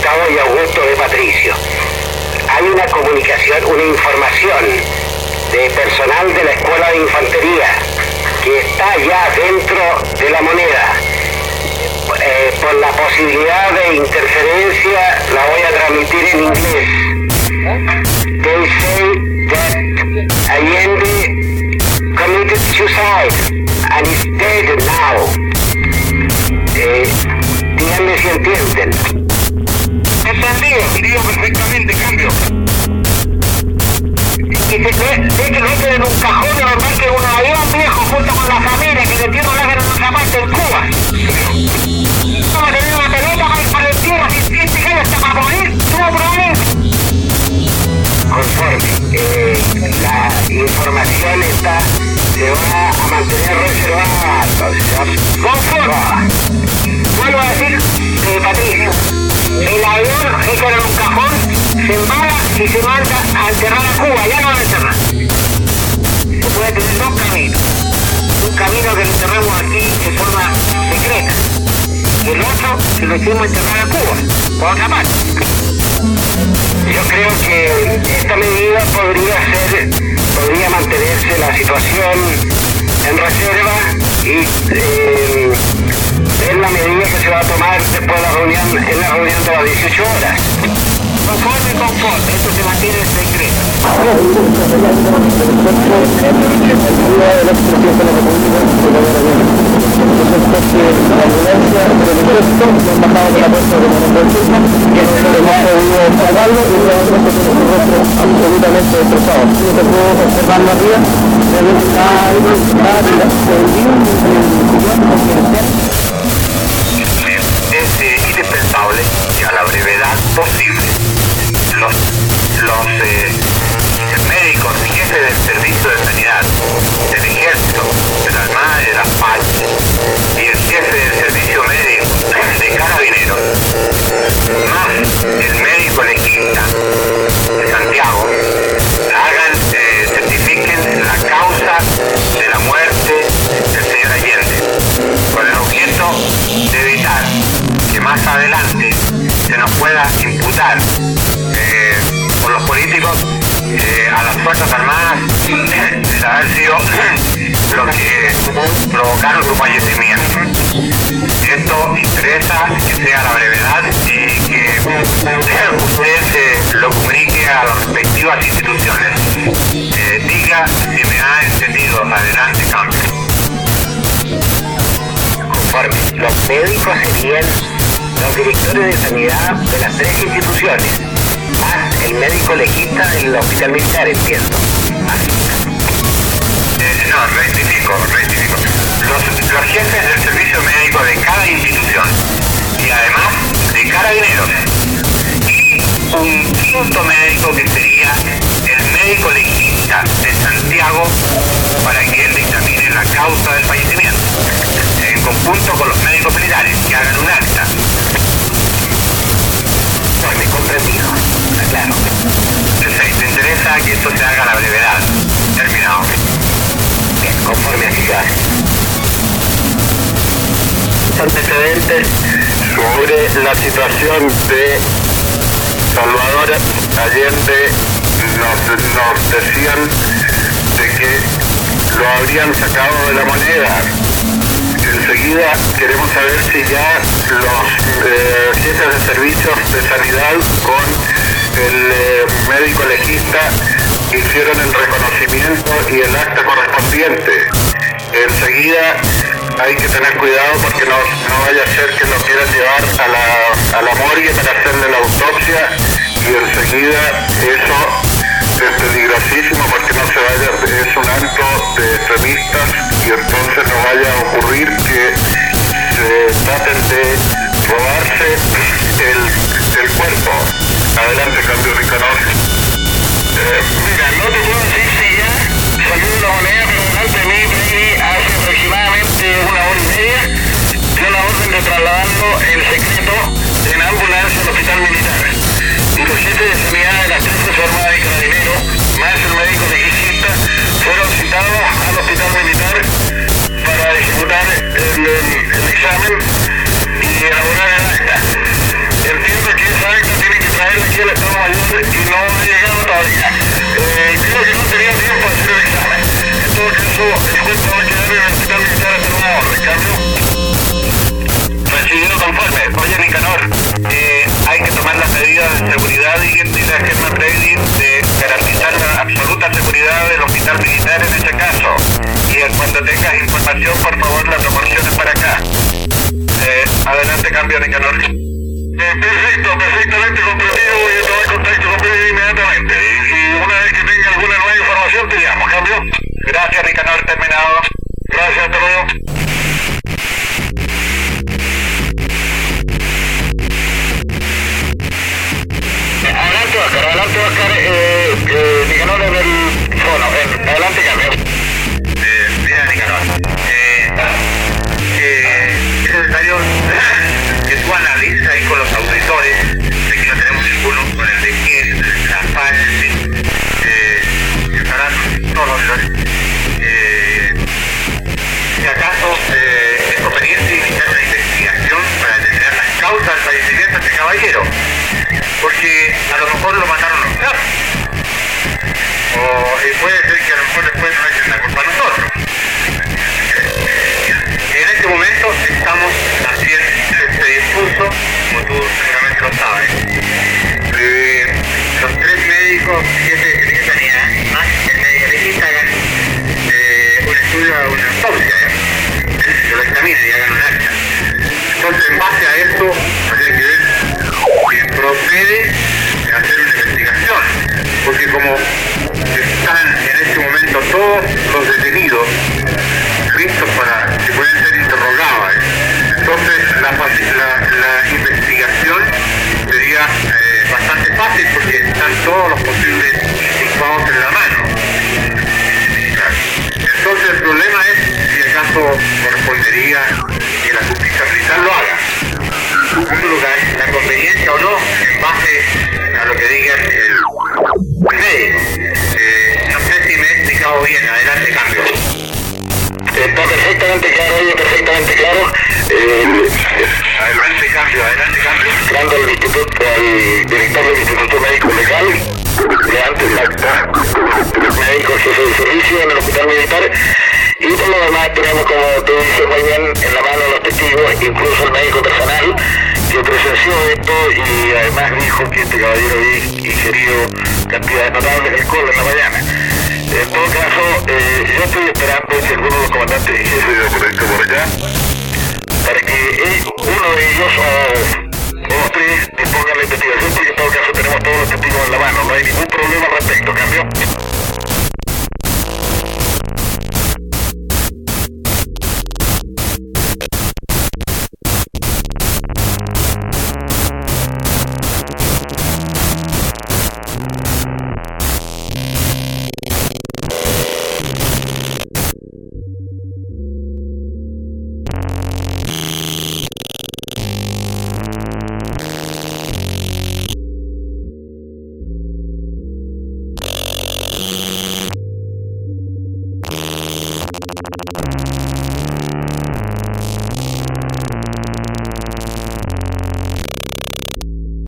Gustavo y Augusto de Patricio. Hay una comunicación, una información de personal de la Escuela de Infantería que está ya dentro de La Moneda. Por la posibilidad de interferencia la voy a transmitir en inglés. They say that Allende committed suicide and is dead now. Díganme si entienden. Entendido, digo perfectamente, cambio. Y se ve que lo meten en un cajón normal que un avión viejo junto con la familia que le tiene un láser en una parte en Cuba. Vamos a tener una pelota para ir para el tierra si este gallo está para morir, tuvo problemas. Conforme, la información está, se va a mantener reservada. Conforme. Vuelvo a decir, Patricio, el avión hecho en un cajón se embala y se manda a enterrar a Cuba, ya no lo enterran. Se puede tener dos caminos. Un camino que lo enterramos aquí de forma secreta. Y el otro que lo hicimos enterrar a Cuba, por otra parte. Yo creo que esta medida podría mantenerse la situación en reserva y es la medida que se va a tomar después de la reunión, en la reunión de las 18 horas. Conforme, esto se mantiene en secreto. Absolutamente destrozado. No se pudo observar la ría, pero está es indispensable que a la brevedad posible los médicos y jefes del servicio de sanidad, del ejército, de la armada y de las FARC y el jefe del servicio médico de carabineros, más el médico legista de Santiago, certifiquen la causa de la muerte del señor Allende, con el objeto de evitar que más adelante se nos pueda imputar por los políticos a las Fuerzas Armadas de haber sido los que provocaron su fallecimiento. Esto interesa que sea a la brevedad y que usted lo comunique a las respectivas instituciones. Diga si me ha entendido. Adelante, cambio. Conforme, los médicos serían los directores de sanidad de las tres instituciones, más el médico legista del hospital militar, entiendo. No, rectifico. Los jefes del servicio médico de cada institución y además de carabineros. Y un quinto médico que sería el médico legista de Santiago para que él dictamine la causa del fallecimiento, en conjunto con los médicos militares que hagan un acta. No, me he comprendido, claro. Perfecto, interesa que esto se haga a la brevedad. Terminado. Bien, conforme así se hace. Antecedentes sobre la situación de Salvador Allende nos decían de que lo habrían sacado de La Moneda. Enseguida queremos saber si ya los jefes de servicios de sanidad con el médico legista hicieron el reconocimiento y el acta correspondiente. Enseguida hay que tener cuidado porque no vaya a ser que lo quieran llevar a la morgue para hacerle la autopsia y enseguida eso es peligrosísimo porque no se vaya, es un acto de extremistas y entonces no vaya a ocurrir que se traten de robarse el cuerpo. Adelante, cambio Nicanor. Mira, no te puedo decir si ya salió de La Moneda, pero delante de mí, hace aproximadamente una hora y media, dio la orden de trasladarlo en secreto en ambulancia al hospital militar. Y los jefes de sanidad de las tres Fuerzas Armadas y Carabineros, más el médico legista, fueron citados al hospital militar para ejecutar el examen y elaborar el acta. Entiendo que esa acta todavía. Creo que no tenía tiempo de hacer el examen. En todo caso, el cuerpo va a quedar en el hospital militar hasta nueva orden, ¿cambio? Recibido conforme. Oye, Nicanor, hay que tomar las medidas de seguridad y la Germán Trading de garantizar la absoluta seguridad del hospital militar en ese caso. Y cuando tengas información, por favor, la proporciones para acá. Adelante, cambio, Nicanor. Perfecto, perfectamente comprendido. Voy a tomar contacto contigo inmediatamente. Y una vez que tenga alguna nueva información, te llamo, cambio. Gracias, Nicanor, terminado. Gracias, hasta luego. Adelante, Oscar, Nicanor en el fono, adelante, cambio. Mira, Nicanor, es necesario que tú analices ahí con los auditores, sé que no tenemos ninguno con el de quién, la paz, estarán todos los auditores. Si acaso es conveniente iniciar una investigación para determinar las causas del fallecimiento de este caballero, porque a lo mejor lo mataron los carros, o puede ser que a lo mejor después no echen la culpa a nosotros. En este momento estamos haciendo este discurso, como tú seguramente lo sabes, los 3 médicos jefes de secretaría más el médico legista hagan un estudio, una autopsia, que lo examinen y hagan un acta. Entonces, en base a esto, habría que ver si procede a hacer una investigación, porque como están en este momento todos los detenidos listos para que pueden ser interrogados, entonces la investigación sería bastante fácil porque están todos los posibles implicados en la mano. Entonces el problema es si acaso correspondería que la justicia militar lo haga. En segundo lugar, la conveniencia o no en base a lo que diga el médico. No sé si me he explicado bien. Adelante, cambio. Está perfectamente claro, perfectamente claro. Adelante, cambio. Dando al director del Instituto Médico Legal, leante el acta, médico jefe de servicio en el hospital militar, y por lo demás tenemos, como tú dices muy bien, en la mano los testigos, incluso el médico personal que presenció esto y además dijo que este caballero había ingerido cantidades notables de alcohol en la mañana. En todo caso, yo estoy esperando que alguno de los comandantes y jefes por acá, para que uno de ellos o los 3 dispongan la investigación, porque en todo caso tenemos todos los testigos en la mano, no hay ningún problema al respecto, ¿cambio?